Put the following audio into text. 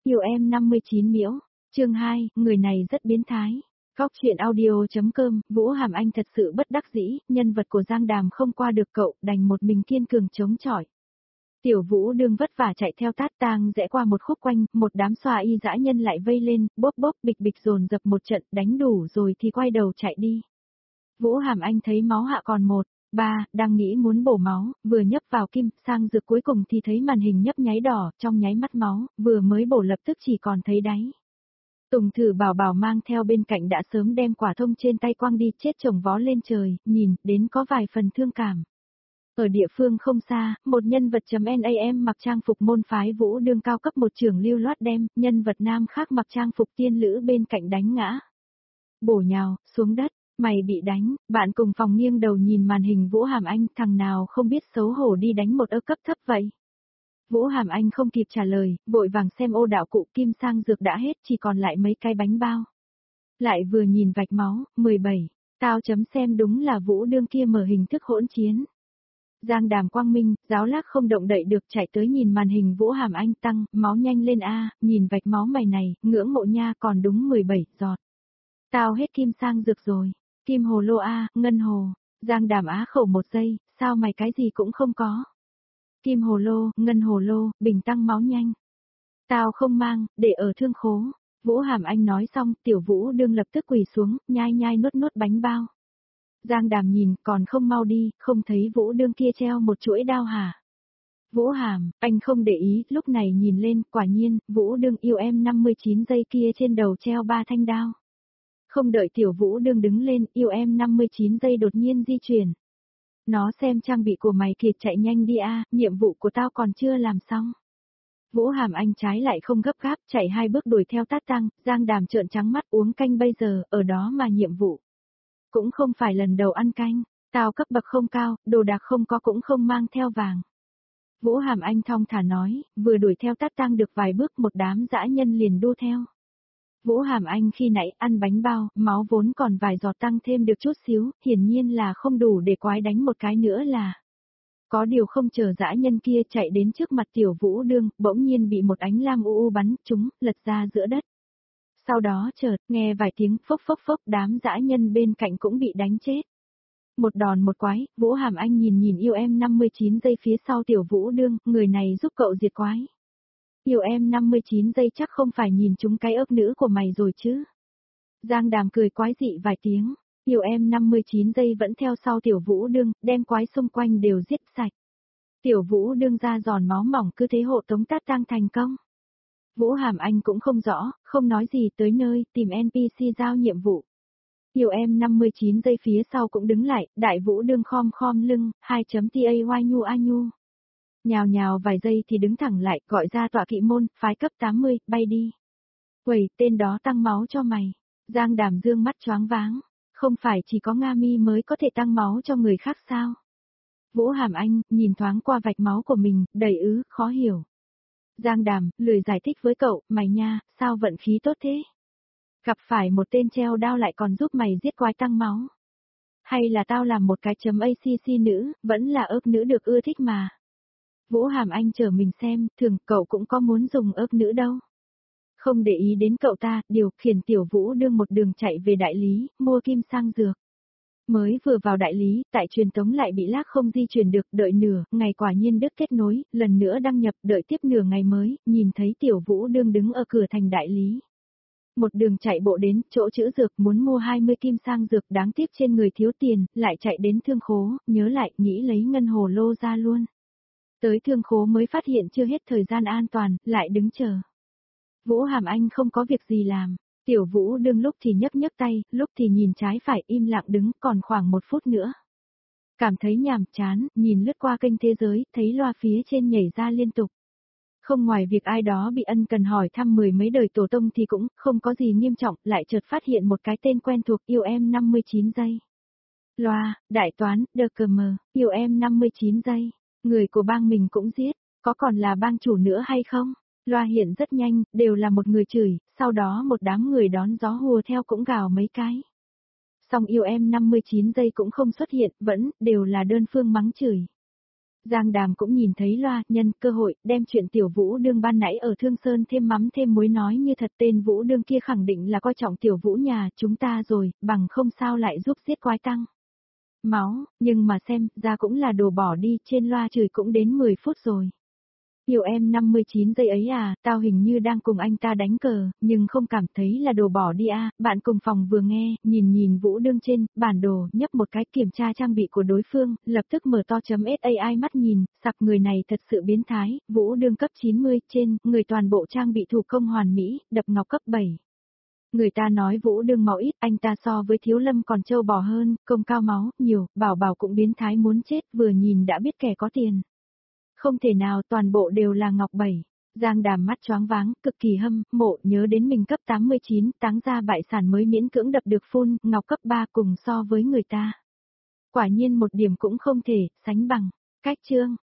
Yêu em 59 miễu, chương 2, người này rất biến thái. Góc chuyện audio.com, Vũ Hàm Anh thật sự bất đắc dĩ, nhân vật của Giang Đàm không qua được cậu, đành một mình kiên cường chống chọi. Tiểu Vũ đương vất vả chạy theo Tát Tang rẽ qua một khúc quanh, một đám xoa y dã nhân lại vây lên, bốp bốp bịch bịch dồn dập một trận, đánh đủ rồi thì quay đầu chạy đi. Vũ Hàm Anh thấy máu hạ còn 1-3, đang nghĩ muốn bổ máu, vừa nhấp vào kim sang dược cuối cùng thì thấy màn hình nhấp nháy đỏ, trong nháy mắt máu, vừa mới bổ lập tức chỉ còn thấy đáy. Tùng Thử Bảo Bảo mang theo bên cạnh đã sớm đem quả thông trên tay quăng đi, chết chồng vó lên trời, nhìn đến có vài phần thương cảm. Ở địa phương không xa, một nhân vật .nam mặc trang phục môn phái Vũ đương cao cấp một trưởng lưu loát đem, nhân vật nam khác mặc trang phục tiên lữ bên cạnh đánh ngã. Bổ nhào, xuống đất, mày bị đánh, bạn cùng phòng nghiêng đầu nhìn màn hình Vũ Hàm Anh, thằng nào không biết xấu hổ đi đánh một ơ cấp thấp vậy. Vũ Hàm Anh không kịp trả lời, vội vàng xem ô đạo cụ kim sang dược đã hết, chỉ còn lại mấy cái bánh bao. Lại vừa nhìn vạch máu, 17, tao chấm xem đúng là Vũ đương kia mở hình thức hỗn chiến. Giang Đàm quang minh, giáo lác không động đậy được chạy tới nhìn màn hình Vũ Hàm Anh tăng, máu nhanh lên a, nhìn vạch máu mày này, ngưỡng mộ nha còn đúng 17 giọt. Tao hết kim sang dược rồi, kim hồ lô a, ngân hồ, Giang Đàm á khẩu một giây, sao mày cái gì cũng không có. Kim hồ lô, ngân hồ lô, bình tăng máu nhanh. Tao không mang, để ở thương khố. Vũ Hàm Anh nói xong, Tiểu Vũ đương lập tức quỳ xuống, nhai nhai nuốt nuốt bánh bao. Giang Đàm nhìn, còn không mau đi, không thấy Vũ đương kia treo một chuỗi đao hả? Vũ Hàm, anh không để ý, lúc này nhìn lên, quả nhiên, Vũ đương yêu em 59 giây kia trên đầu treo 3 thanh đao. Không đợi Tiểu Vũ đương đứng lên, yêu em 59 giây đột nhiên di chuyển. Nó xem trang bị của mày kìa, chạy nhanh đi a, nhiệm vụ của tao còn chưa làm xong. Vũ Hàm Anh trái lại không gấp gáp, chạy 2 bước đuổi theo Tát Tăng, Giang Đàm trợn trắng mắt uống canh bây giờ, ở đó mà nhiệm vụ. Cũng không phải lần đầu ăn canh, tao cấp bậc không cao, đồ đạc không có cũng không mang theo vàng. Vũ Hàm Anh thong thả nói, vừa đuổi theo Tát Tăng được vài bước một đám dã nhân liền đua theo. Vũ Hàm Anh khi nãy ăn bánh bao, máu vốn còn vài giọt tăng thêm được chút xíu, hiển nhiên là không đủ để quái đánh một cái nữa là. Có điều không chờ dã nhân kia chạy đến trước mặt Tiểu Vũ đương, bỗng nhiên bị một ánh lam u bắn trúng, lật ra giữa đất. Sau đó chợt, nghe vài tiếng phốc phốc phốc, đám dã nhân bên cạnh cũng bị đánh chết. Một đòn một quái, Vũ Hàm Anh nhìn yêu em 59 giây phía sau Tiểu Vũ đương, người này giúp cậu diệt quái. Yêu em 59 giây chắc không phải nhìn chúng cái ớt nữ của mày rồi chứ. Giang Đàm cười quái dị vài tiếng, yêu em 59 giây vẫn theo sau Tiểu Vũ đương, đem quái xung quanh đều giết sạch. Tiểu Vũ đương ra giòn máu mỏng cứ thế hộ tống Tát Tăng thành công. Vũ Hàm Anh cũng không rõ, không nói gì, tới nơi, tìm NPC giao nhiệm vụ. Yêu em 59 giây phía sau cũng đứng lại, Đại Vũ đương khom lưng, 2.tay nhu a nhu. Nhào nhào vài giây thì đứng thẳng lại, gọi ra tọa kỵ môn, phái cấp 80, bay đi. Quẩy, tên đó tăng máu cho mày. Giang Đàm dương mắt choáng váng, không phải chỉ có Nga Mi mới có thể tăng máu cho người khác sao? Vũ Hàm Anh, nhìn thoáng qua vạch máu của mình, đầy khó hiểu. Giang Đàm, lười giải thích với cậu, mày nha, sao vận khí tốt thế? Gặp phải một tên treo đao lại còn giúp mày giết quái tăng máu. Hay là tao làm một cái .acc nữ, vẫn là ớt nữ được ưa thích mà. Vũ Hàm Anh chờ mình xem, thường cậu cũng có muốn dùng ớt nữ đâu. Không để ý đến cậu ta, điều khiển Tiểu Vũ đương một đường chạy về đại lý, mua kim sang dược. Mới vừa vào đại lý, tại truyền tống lại bị lag không di chuyển được, đợi nửa, ngày quả nhiên đứt kết nối, lần nữa đăng nhập, đợi tiếp nửa ngày mới, nhìn thấy Tiểu Vũ đương đứng ở cửa thành đại lý. Một đường chạy bộ đến, chỗ chữ dược muốn mua 20 kim sang dược, đáng tiếc trên người thiếu tiền, lại chạy đến thương khố, nhớ lại, nghĩ lấy ngân hồ lô ra luôn. Tới thương khố mới phát hiện chưa hết thời gian an toàn, lại đứng chờ. Vũ Hàm Anh không có việc gì làm. Tiểu Vũ đương lúc thì nhấc tay, lúc thì nhìn trái phải im lặng đứng, còn khoảng 1 phút nữa. Cảm thấy nhàm chán, nhìn lướt qua kênh thế giới, thấy loa phía trên nhảy ra liên tục. Không ngoài việc ai đó bị ân cần hỏi thăm 10 mấy đời tổ tông thì cũng không có gì nghiêm trọng, lại chợt phát hiện một cái tên quen thuộc, yêu em 59 giây. Loa, đại toán, DKM, yêu em 59 giây. Người của bang mình cũng giết, có còn là bang chủ nữa hay không? Loa hiện rất nhanh, đều là một người chửi, sau đó một đám người đón gió hùa theo cũng gào mấy cái. Xong yêu em 59 giây cũng không xuất hiện, vẫn, đều là đơn phương mắng chửi. Giang Đàm cũng nhìn thấy loa, nhân cơ hội, đem chuyện Tiểu Vũ Đương ban nãy ở Thương Sơn thêm mắm thêm muối nói như thật, tên Vũ Đương kia khẳng định là coi trọng Tiểu Vũ nhà chúng ta rồi, bằng không sao lại giúp giết quái tăng. Máu, nhưng mà xem, ra cũng là đồ bỏ đi, trên loa chửi cũng đến 10 phút rồi. Hiểu em 59 giây ấy à, tao hình như đang cùng anh ta đánh cờ, nhưng không cảm thấy là đồ bỏ đi à, bạn cùng phòng vừa nghe, nhìn Vũ Đương trên, bản đồ, nhấp một cái kiểm tra trang bị của đối phương, lập tức mở to chấm SAI mắt nhìn, sặc người này thật sự biến thái, Vũ Đương cấp 90, trên, người toàn bộ trang bị thủ công hoàn mỹ, đập ngọc cấp 7. Người ta nói Vũ Đương máu ít, anh ta so với Thiếu Lâm còn trâu bò hơn, công cao máu, nhiều, bảo cũng biến thái muốn chết, vừa nhìn đã biết kẻ có tiền. Không thể nào toàn bộ đều là ngọc 7. Giang Đàm mắt choáng váng, cực kỳ hâm mộ, nhớ đến mình cấp 89, táng ra bại sản mới miễn cưỡng đập được full, ngọc cấp 3 cùng so với người ta. Quả nhiên một điểm cũng không thể, sánh bằng. Cách chương,